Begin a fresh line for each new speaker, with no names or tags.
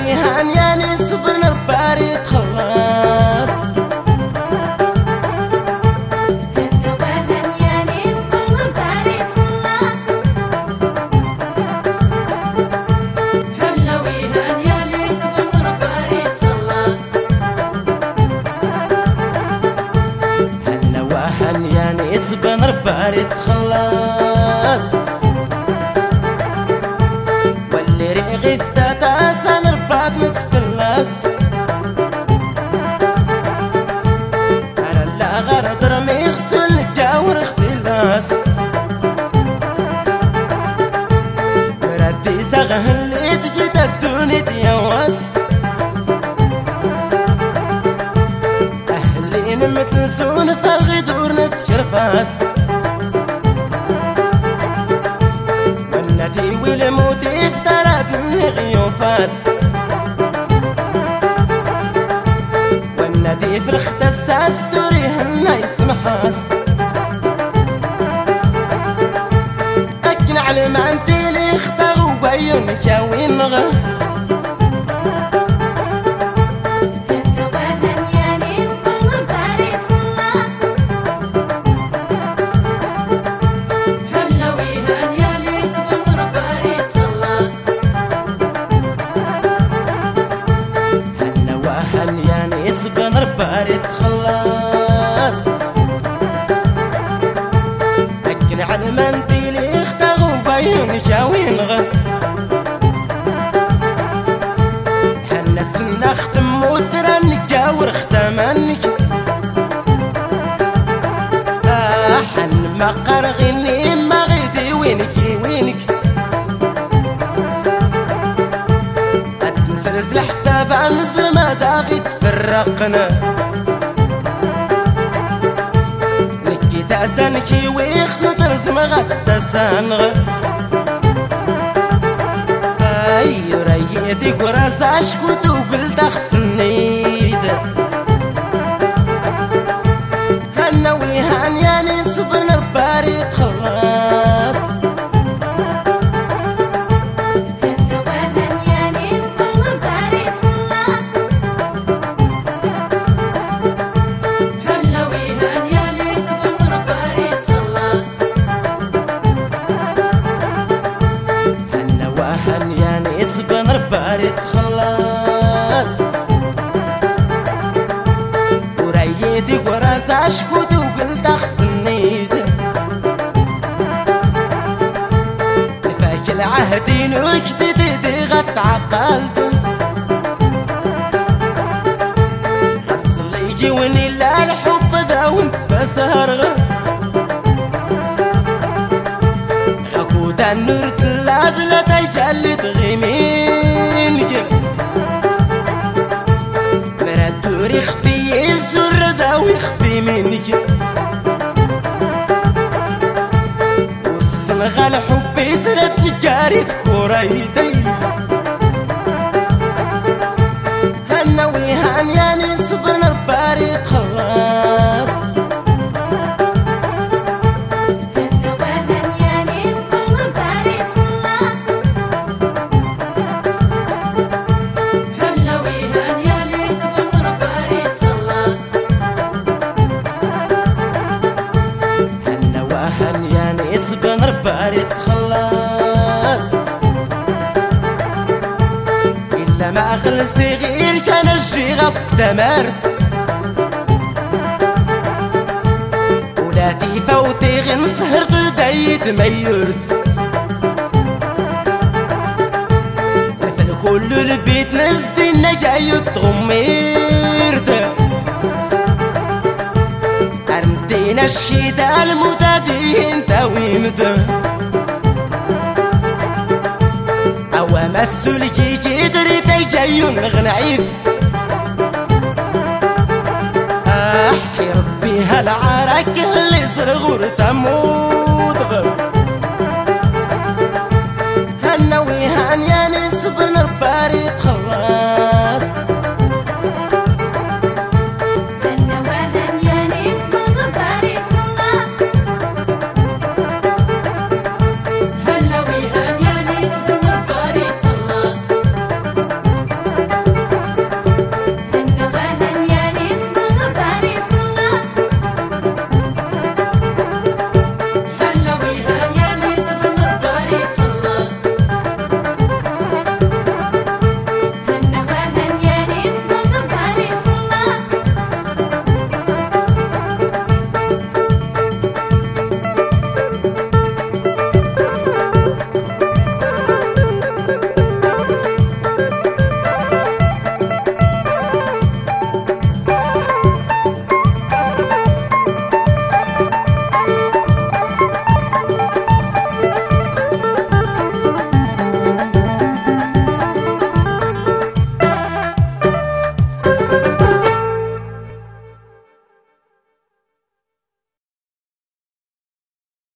ويهان يعني صبر نرباري تخلص اصبر نرباري تخلص واللي ريغي فتاتا سنربات متفلس على لا غرض رمي خصل نقاور اختلاس مراتي زغه اللي تجي تبدوني تيوس أهلين متنسون فالغدور نتشرفاس والنتي والموت افترق من غيوفاس والنتي في الاختصاص تريهن يسمحاس أكن على ما انتي اللي اختغوا بيونك وين نغه اصبر نرباري تخلص أكن على المنديل اختغوا بيون جاوين غد حنا سنا ختم وترنك قاور ختمانك حن ما قرغني ما غيدي وينك أتنسرز الحساب عنزل ما داغي تفرقنا نكي تاسنكي ويخ نطرز مغاس تسانغ اي ريتك وراس عشكوت وقلت اخسنيت هنا ويهان يعني صبر نرباري تخلص اصبر نرباري تخلص وريتك وراس عشكوت وقلت اخسنيت نفاك العهدين وكتتي غط عقلت اصل يجي وني لا الحب ذا وانت فسهر غاكوت النور تلا بلا تجلي تغيمينك مرات دوري خفي الزر ذا ويخفي منك والصنغة حبي سرت نكاري تكوريدي هنا ويهان يعني صبر نرباري تخلص اصبر نرباري تخلص إلا ما أغل صغير كان الشغف اكتمرت ولاتي فوتي غن سهرت دايت ميرت في كل البيت نزدين جاي تغميرت أرمتينا الشيدا المتدين تاويمته أو مسولكي كدري تيجيون غنعيفت